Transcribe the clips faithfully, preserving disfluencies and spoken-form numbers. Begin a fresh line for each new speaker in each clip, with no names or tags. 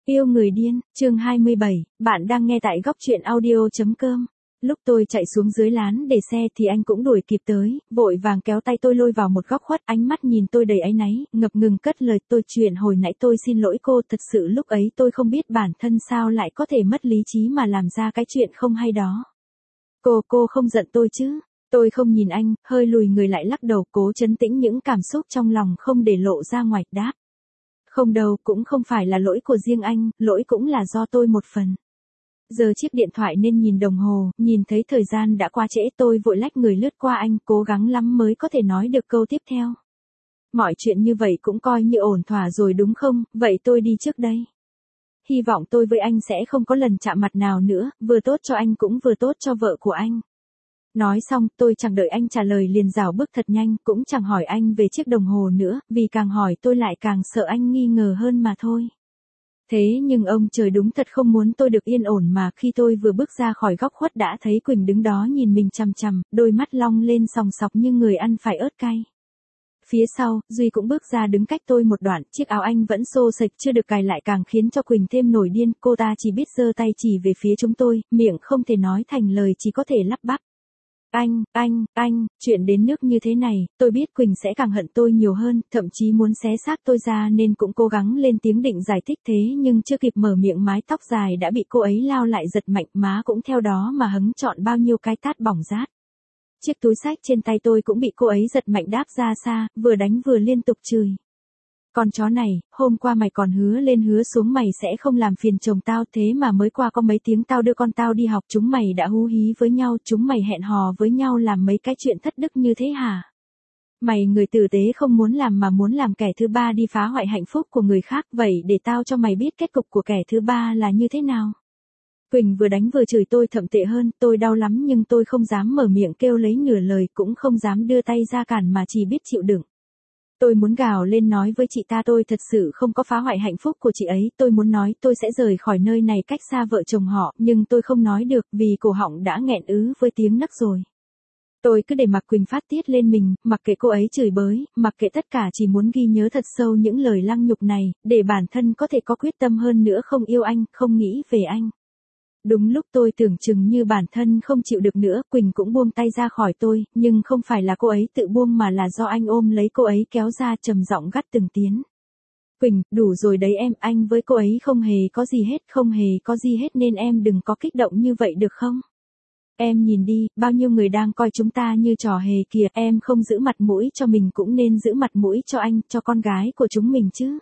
Yêu người điên, chương hai mươi bảy, bạn đang nghe tại góc truyện audio.com. Lúc tôi chạy xuống dưới lán để xe thì anh cũng đuổi kịp tới, vội vàng kéo tay tôi lôi vào một góc khuất, ánh mắt nhìn tôi đầy áy náy, ngập ngừng cất lời tôi chuyện hồi nãy tôi xin lỗi cô, thật sự lúc ấy tôi không biết bản thân sao lại có thể mất lý trí mà làm ra cái chuyện không hay đó. Cô, cô không giận tôi chứ? Tôi không nhìn anh, hơi lùi người lại lắc đầu cố trấn tĩnh những cảm xúc trong lòng không để lộ ra ngoài, đáp. Không đâu, cũng không phải là lỗi của riêng anh, lỗi cũng là do tôi một phần. Giờ chiếc điện thoại nên nhìn đồng hồ, nhìn thấy thời gian đã qua trễ tôi vội lách người lướt qua anh, cố gắng lắm mới có thể nói được câu tiếp theo. Mọi chuyện như vậy cũng coi như ổn thỏa rồi đúng không, vậy tôi đi trước đây. Hy vọng tôi với anh sẽ không có lần chạm mặt nào nữa, vừa tốt cho anh cũng vừa tốt cho vợ của anh. Nói xong, tôi chẳng đợi anh trả lời liền rảo bước thật nhanh, cũng chẳng hỏi anh về chiếc đồng hồ nữa, vì càng hỏi tôi lại càng sợ anh nghi ngờ hơn mà thôi. Thế nhưng ông trời đúng thật không muốn tôi được yên ổn mà khi tôi vừa bước ra khỏi góc khuất đã thấy Quỳnh đứng đó nhìn mình chằm chằm, đôi mắt long lên sòng sọc như người ăn phải ớt cay. Phía sau, Duy cũng bước ra đứng cách tôi một đoạn, chiếc áo anh vẫn xô xệch chưa được cài lại càng khiến cho Quỳnh thêm nổi điên, cô ta chỉ biết giơ tay chỉ về phía chúng tôi, miệng không thể nói thành lời chỉ có thể lắp bắp. Anh, anh, anh, chuyện đến nước như thế này, tôi biết Quỳnh sẽ càng hận tôi nhiều hơn, thậm chí muốn xé xác tôi ra nên cũng cố gắng lên tiếng định giải thích thế nhưng chưa kịp mở miệng mái tóc dài đã bị cô ấy lao lại giật mạnh, má cũng theo đó mà hứng trọn bao nhiêu cái tát bỏng rát. Chiếc túi xách trên tay tôi cũng bị cô ấy giật mạnh đáp ra xa, vừa đánh vừa liên tục chửi. Con chó này, hôm qua mày còn hứa lên hứa xuống mày sẽ không làm phiền chồng tao, thế mà mới qua có mấy tiếng tao đưa con tao đi học chúng mày đã hú hí với nhau, chúng mày hẹn hò với nhau làm mấy cái chuyện thất đức như thế hả? Mày người tử tế không muốn làm mà muốn làm kẻ thứ ba đi phá hoại hạnh phúc của người khác, vậy để tao cho mày biết kết cục của kẻ thứ ba là như thế nào. Quỳnh vừa đánh vừa chửi tôi thậm tệ hơn, tôi đau lắm nhưng tôi không dám mở miệng kêu lấy nửa lời, cũng không dám đưa tay ra cản mà chỉ biết chịu đựng. Tôi muốn gào lên nói với chị ta tôi thật sự không có phá hoại hạnh phúc của chị ấy, tôi muốn nói tôi sẽ rời khỏi nơi này cách xa vợ chồng họ, nhưng tôi không nói được vì cổ họng đã nghẹn ứ với tiếng nấc rồi. Tôi cứ để mặc Quỳnh phát tiết lên mình, mặc kệ cô ấy chửi bới, mặc kệ tất cả, chỉ muốn ghi nhớ thật sâu những lời lăng nhục này, để bản thân có thể có quyết tâm hơn nữa không yêu anh, không nghĩ về anh. Đúng lúc tôi tưởng chừng như bản thân không chịu được nữa, Quỳnh cũng buông tay ra khỏi tôi, nhưng không phải là cô ấy tự buông mà là do anh ôm lấy cô ấy kéo ra trầm giọng gắt từng tiếng. Quỳnh, đủ rồi đấy em, anh với cô ấy không hề có gì hết, không hề có gì hết nên em đừng có kích động như vậy được không? Em nhìn đi, bao nhiêu người đang coi chúng ta như trò hề kìa, em không giữ mặt mũi cho mình cũng nên giữ mặt mũi cho anh, cho con gái của chúng mình chứ.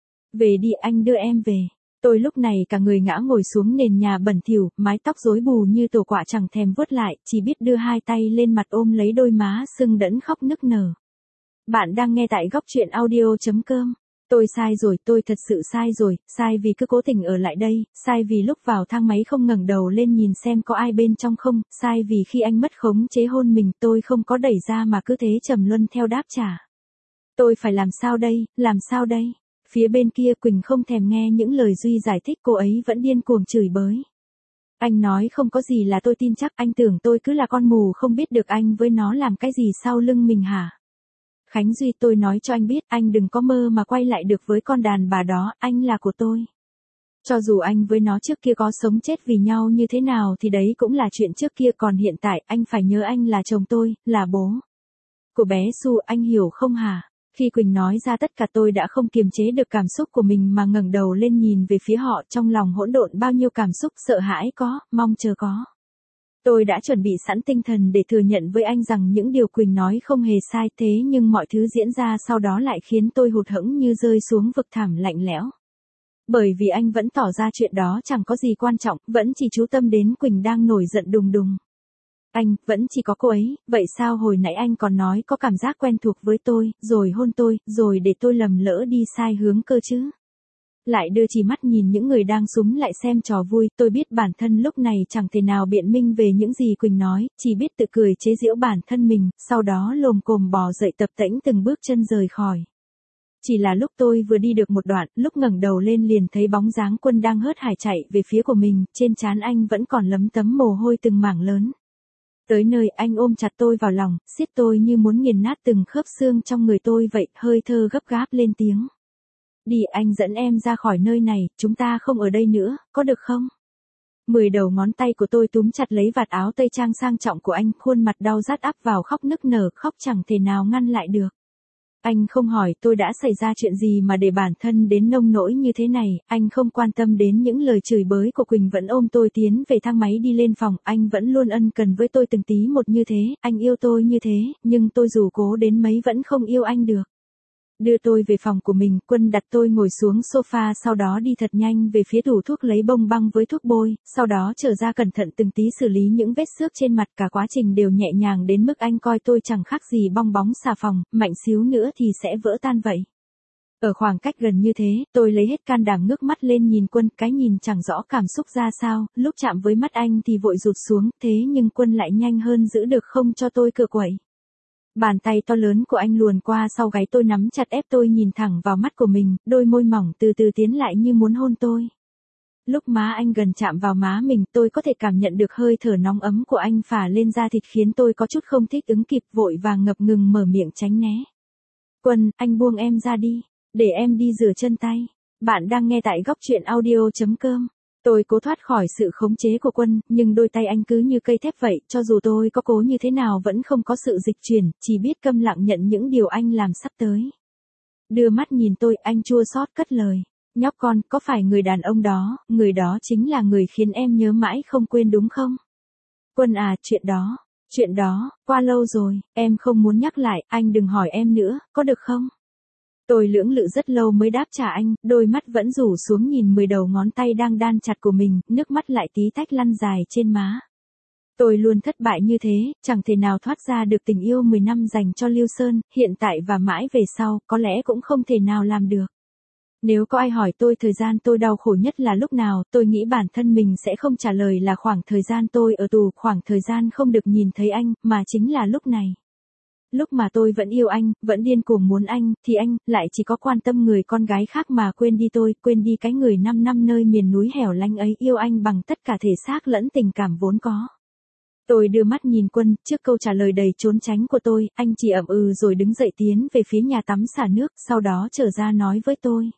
Về đi, anh đưa em về. Tôi lúc này cả người ngã ngồi xuống nền nhà bẩn thỉu, mái tóc rối bù như tổ quạ chẳng thèm vuốt lại, chỉ biết đưa hai tay lên mặt ôm lấy đôi má sưng đẫm khóc nức nở. Bạn đang nghe tại góc truyện audio.com. Tôi sai rồi, tôi thật sự sai rồi, sai vì cứ cố tình ở lại đây, sai vì lúc vào thang máy không ngẩng đầu lên nhìn xem có ai bên trong không, sai vì khi anh mất khống chế hôn mình tôi không có đẩy ra mà cứ thế trầm luân theo đáp trả. Tôi phải làm sao đây, làm sao đây? Phía bên kia Quỳnh không thèm nghe những lời Duy giải thích, cô ấy vẫn điên cuồng chửi bới. Anh nói không có gì là tôi tin chắc, anh tưởng tôi cứ là con mù không biết được anh với nó làm cái gì sau lưng mình hả? Khánh Duy, tôi nói cho anh biết, anh đừng có mơ mà quay lại được với con đàn bà đó, anh là của tôi. Cho dù anh với nó trước kia có sống chết vì nhau như thế nào thì đấy cũng là chuyện trước kia, còn hiện tại anh phải nhớ anh là chồng tôi, là bố của bé Su, anh hiểu không hả? Khi Quỳnh nói ra tất cả tôi đã không kiềm chế được cảm xúc của mình mà ngẩng đầu lên nhìn về phía họ, trong lòng hỗn độn bao nhiêu cảm xúc, sợ hãi có, mong chờ có. Tôi đã chuẩn bị sẵn tinh thần để thừa nhận với anh rằng những điều Quỳnh nói không hề sai, thế nhưng mọi thứ diễn ra sau đó lại khiến tôi hụt hẫng như rơi xuống vực thẳm lạnh lẽo. Bởi vì anh vẫn tỏ ra chuyện đó chẳng có gì quan trọng, vẫn chỉ chú tâm đến Quỳnh đang nổi giận đùng đùng. Anh, vẫn chỉ có cô ấy, vậy sao hồi nãy anh còn nói có cảm giác quen thuộc với tôi, rồi hôn tôi, rồi để tôi lầm lỡ đi sai hướng cơ chứ? Lại đưa chỉ mắt nhìn những người đang xúm lại xem trò vui, tôi biết bản thân lúc này chẳng thể nào biện minh về những gì Quỳnh nói, chỉ biết tự cười chế giễu bản thân mình, sau đó lồm cồm bò dậy tập tễnh từng bước chân rời khỏi. Chỉ là lúc tôi vừa đi được một đoạn, lúc ngẩng đầu lên liền thấy bóng dáng Quân đang hớt hải chạy về phía của mình, trên trán anh vẫn còn lấm tấm mồ hôi từng mảng lớn. Tới nơi anh ôm chặt tôi vào lòng, siết tôi như muốn nghiền nát từng khớp xương trong người tôi vậy, hơi thơ gấp gáp lên tiếng. Đi, anh dẫn em ra khỏi nơi này, chúng ta không ở đây nữa, có được không? Mười đầu ngón tay của tôi túm chặt lấy vạt áo tây trang sang trọng của anh, khuôn mặt đau rát áp vào khóc nức nở, khóc chẳng thể nào ngăn lại được. Anh không hỏi tôi đã xảy ra chuyện gì mà để bản thân đến nông nỗi như thế này, anh không quan tâm đến những lời chửi bới của Quỳnh, vẫn ôm tôi tiến về thang máy đi lên phòng, anh vẫn luôn ân cần với tôi từng tí một như thế, anh yêu tôi như thế, nhưng tôi dù cố đến mấy vẫn không yêu anh được. Đưa tôi về phòng của mình, Quân đặt tôi ngồi xuống sofa, sau đó đi thật nhanh về phía tủ thuốc lấy bông băng với thuốc bôi, sau đó trở ra cẩn thận từng tí xử lý những vết xước trên mặt, cả quá trình đều nhẹ nhàng đến mức anh coi tôi chẳng khác gì bong bóng xà phòng, mạnh xíu nữa thì sẽ vỡ tan vậy. Ở khoảng cách gần như thế, tôi lấy hết can đảm ngước mắt lên nhìn Quân, cái nhìn chẳng rõ cảm xúc ra sao, lúc chạm với mắt anh thì vội rụt xuống, thế nhưng Quân lại nhanh hơn giữ được không cho tôi cựa quậy. Bàn tay to lớn của anh luồn qua sau gáy tôi, nắm chặt ép tôi nhìn thẳng vào mắt của mình, đôi môi mỏng từ từ tiến lại như muốn hôn tôi. Lúc má anh gần chạm vào má mình, tôi có thể cảm nhận được hơi thở nóng ấm của anh phả lên da thịt khiến tôi có chút không thích ứng kịp, vội vàng ngập ngừng mở miệng tránh né. Quân, anh buông em ra đi, để em đi rửa chân tay. Bạn đang nghe tại góc truyện audio chấm com. Tôi cố thoát khỏi sự khống chế của Quân, nhưng đôi tay anh cứ như cây thép vậy, cho dù tôi có cố như thế nào vẫn không có sự dịch chuyển, chỉ biết câm lặng nhận những điều anh làm sắp tới. Đưa mắt nhìn tôi, anh chua xót cất lời. Nhóc con, có phải người đàn ông đó, người đó chính là người khiến em nhớ mãi không quên đúng không? Quân à, chuyện đó, chuyện đó, qua lâu rồi, em không muốn nhắc lại, anh đừng hỏi em nữa, có được không? Tôi lưỡng lự rất lâu mới đáp trả anh, đôi mắt vẫn rủ xuống nhìn mười đầu ngón tay đang đan chặt của mình, nước mắt lại tí tách lăn dài trên má. Tôi luôn thất bại như thế, chẳng thể nào thoát ra được tình yêu mười năm dành cho Lưu Sơn, hiện tại và mãi về sau, có lẽ cũng không thể nào làm được. Nếu có ai hỏi tôi thời gian tôi đau khổ nhất là lúc nào, tôi nghĩ bản thân mình sẽ không trả lời là khoảng thời gian tôi ở tù, khoảng thời gian không được nhìn thấy anh, mà chính là lúc này. Lúc mà tôi vẫn yêu anh, vẫn điên cuồng muốn anh, thì anh lại chỉ có quan tâm người con gái khác mà quên đi tôi, quên đi cái người năm năm nơi miền núi hẻo lánh ấy, yêu anh bằng tất cả thể xác lẫn tình cảm vốn có. Tôi đưa mắt nhìn Quân, trước câu trả lời đầy trốn tránh của tôi, anh chỉ ậm ừ rồi đứng dậy tiến về phía nhà tắm xả nước, sau đó trở ra nói với tôi.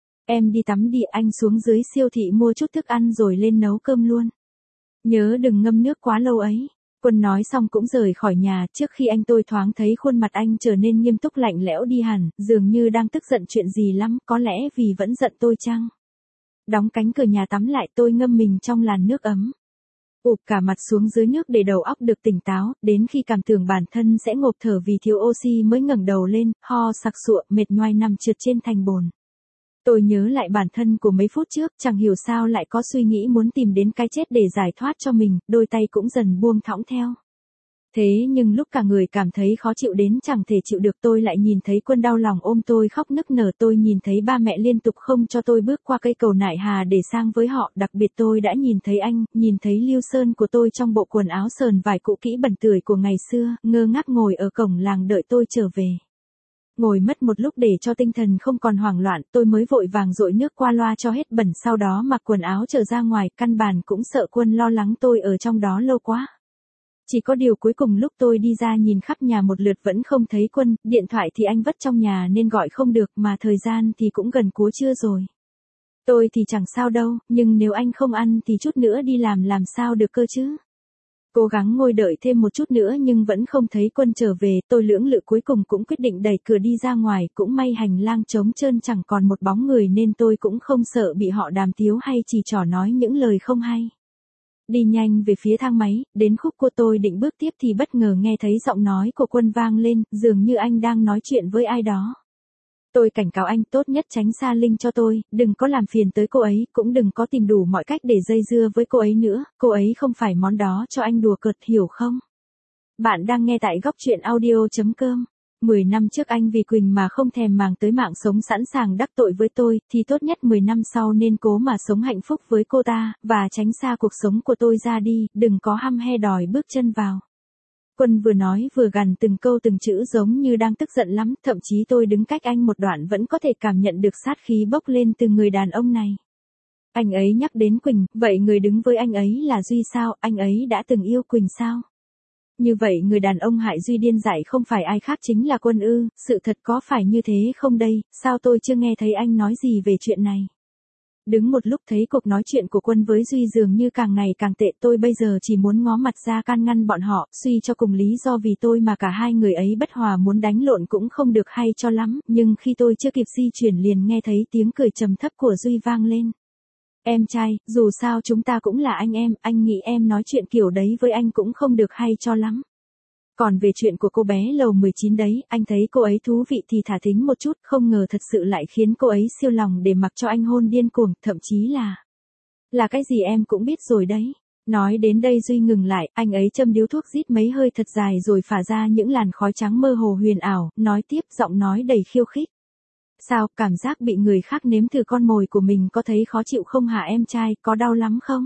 Em đi tắm đi, anh xuống dưới siêu thị mua chút thức ăn rồi lên nấu cơm luôn. Nhớ đừng ngâm nước quá lâu ấy. Quân nói xong cũng rời khỏi nhà, trước khi anh tôi thoáng thấy khuôn mặt anh trở nên nghiêm túc lạnh lẽo đi hẳn, dường như đang tức giận chuyện gì lắm, có lẽ vì vẫn giận tôi chăng? Đóng cánh cửa nhà tắm lại, tôi ngâm mình trong làn nước ấm. Ụp cả mặt xuống dưới nước để đầu óc được tỉnh táo, đến khi cảm tưởng bản thân sẽ ngộp thở vì thiếu oxy mới ngẩng đầu lên, ho sặc sụa, mệt nhoài nằm trượt trên thành bồn. Tôi nhớ lại bản thân của mấy phút trước, chẳng hiểu sao lại có suy nghĩ muốn tìm đến cái chết để giải thoát cho mình, đôi tay cũng dần buông thõng theo. Thế nhưng lúc cả người cảm thấy khó chịu đến chẳng thể chịu được, tôi lại nhìn thấy Quân đau lòng ôm tôi khóc nức nở, tôi nhìn thấy ba mẹ liên tục không cho tôi bước qua cây cầu nại hà để sang với họ, đặc biệt tôi đã nhìn thấy anh, nhìn thấy Lưu Sơn của tôi trong bộ quần áo sờn vải cũ kỹ bẩn tưởi của ngày xưa, ngơ ngác ngồi ở cổng làng đợi tôi trở về. Ngồi mất một lúc để cho tinh thần không còn hoảng loạn, tôi mới vội vàng dội nước qua loa cho hết bẩn, sau đó mặc quần áo trở ra ngoài, căn bản cũng sợ Quân lo lắng tôi ở trong đó lâu quá. Chỉ có điều cuối cùng lúc tôi đi ra nhìn khắp nhà một lượt vẫn không thấy Quân, điện thoại thì anh vất trong nhà nên gọi không được, mà thời gian thì cũng gần cuối trưa rồi. Tôi thì chẳng sao đâu, nhưng nếu anh không ăn thì chút nữa đi làm làm sao được cơ chứ? Cố gắng ngồi đợi thêm một chút nữa nhưng vẫn không thấy Quân trở về, tôi lưỡng lự cuối cùng cũng quyết định đẩy cửa đi ra ngoài, cũng may hành lang trống trơn chẳng còn một bóng người nên tôi cũng không sợ bị họ đàm tiếu hay chỉ trỏ nói những lời không hay. Đi nhanh về phía thang máy, đến khúc của tôi định bước tiếp thì bất ngờ nghe thấy giọng nói của Quân vang lên, dường như anh đang nói chuyện với ai đó. Tôi cảnh cáo anh tốt nhất tránh xa Linh cho tôi, đừng có làm phiền tới cô ấy, cũng đừng có tìm đủ mọi cách để dây dưa với cô ấy nữa, cô ấy không phải món đó cho anh đùa cợt, hiểu không? Bạn đang nghe tại góc truyện audio chấm com. Mười năm trước anh vì Quỳnh mà không thèm màng tới mạng sống sẵn sàng đắc tội với tôi, thì tốt nhất mười năm sau nên cố mà sống hạnh phúc với cô ta, và tránh xa cuộc sống của tôi ra đi, đừng có hăm he đòi bước chân vào. Quân vừa nói vừa gằn từng câu từng chữ giống như đang tức giận lắm, thậm chí tôi đứng cách anh một đoạn vẫn có thể cảm nhận được sát khí bốc lên từ người đàn ông này. Anh ấy nhắc đến Quỳnh, vậy người đứng với anh ấy là Duy sao, anh ấy đã từng yêu Quỳnh sao? Như vậy người đàn ông hại Duy điên dại không phải ai khác chính là Quân ư, sự thật có phải như thế không đây, sao tôi chưa nghe thấy anh nói gì về chuyện này. Đứng một lúc thấy cuộc nói chuyện của Quân với Duy dường như càng ngày càng tệ, tôi bây giờ chỉ muốn ngó mặt ra can ngăn bọn họ, suy cho cùng lý do vì tôi mà cả hai người ấy bất hòa muốn đánh lộn cũng không được hay cho lắm, nhưng khi tôi chưa kịp di chuyển liền nghe thấy tiếng cười trầm thấp của Duy vang lên. Em trai, dù sao chúng ta cũng là anh em, anh nghĩ em nói chuyện kiểu đấy với anh cũng không được hay cho lắm. Còn về chuyện của cô bé lầu mười chín đấy, anh thấy cô ấy thú vị thì thả thính một chút, không ngờ thật sự lại khiến cô ấy siêu lòng để mặc cho anh hôn điên cuồng, thậm chí là... Là cái gì em cũng biết rồi đấy. Nói đến đây Duy ngừng lại, anh ấy châm điếu thuốc rít mấy hơi thật dài rồi phả ra những làn khói trắng mơ hồ huyền ảo, nói tiếp giọng nói đầy khiêu khích. Sao, cảm giác bị người khác nếm thử con mồi của mình có thấy khó chịu không hả em trai, có đau lắm không?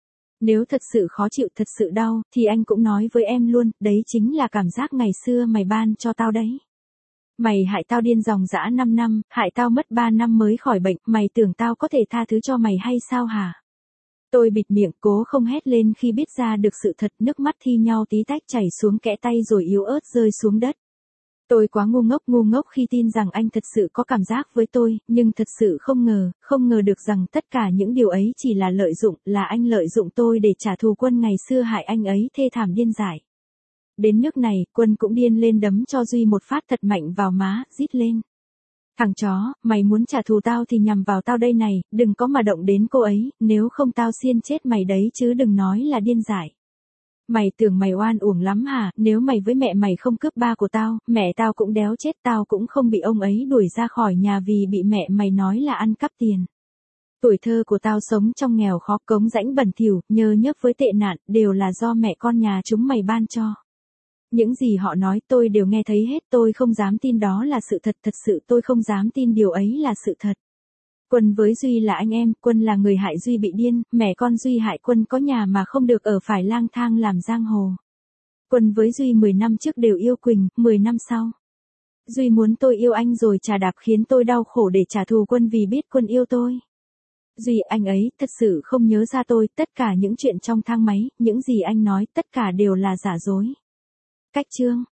Nếu thật sự khó chịu, thật sự đau, thì anh cũng nói với em luôn, đấy chính là cảm giác ngày xưa mày ban cho tao đấy. Mày hại tao điên dòng dã năm năm, hại tao mất ba năm mới khỏi bệnh, mày tưởng tao có thể tha thứ cho mày hay sao hả? Tôi bịt miệng cố không hét lên khi biết ra được sự thật, nước mắt thi nhau tí tách chảy xuống kẽ tay rồi yếu ớt rơi xuống đất. Tôi quá ngu ngốc ngu ngốc khi tin rằng anh thật sự có cảm giác với tôi, nhưng thật sự không ngờ, không ngờ được rằng tất cả những điều ấy chỉ là lợi dụng, là anh lợi dụng tôi để trả thù Quân ngày xưa hại anh ấy thê thảm điên dại. Đến nước này, Quân cũng điên lên đấm cho Duy một phát thật mạnh vào má, rít lên. Thằng chó, mày muốn trả thù tao thì nhằm vào tao đây này, đừng có mà động đến cô ấy, nếu không tao xiên chết mày đấy chứ đừng nói là điên dại. Mày tưởng mày oan uổng lắm hả, nếu mày với mẹ mày không cướp ba của tao, mẹ tao cũng đéo chết, tao cũng không bị ông ấy đuổi ra khỏi nhà vì bị mẹ mày nói là ăn cắp tiền. Tuổi thơ của tao sống trong nghèo khó, cống rãnh bẩn thỉu, nhơ nhớp với tệ nạn, đều là do mẹ con nhà chúng mày ban cho. Những gì họ nói tôi đều nghe thấy hết, tôi không dám tin đó là sự thật, thật sự tôi không dám tin điều ấy là sự thật. Quân với Duy là anh em, Quân là người hại Duy bị điên, mẹ con Duy hại Quân có nhà mà không được ở phải lang thang làm giang hồ. Quân với Duy mười năm trước đều yêu Quỳnh, mười năm sau. Duy muốn tôi yêu anh rồi trà đạp khiến tôi đau khổ để trả thù Quân vì biết Quân yêu tôi. Duy anh ấy thật sự không nhớ ra tôi, tất cả những chuyện trong thang máy, những gì anh nói tất cả đều là giả dối. Cách chương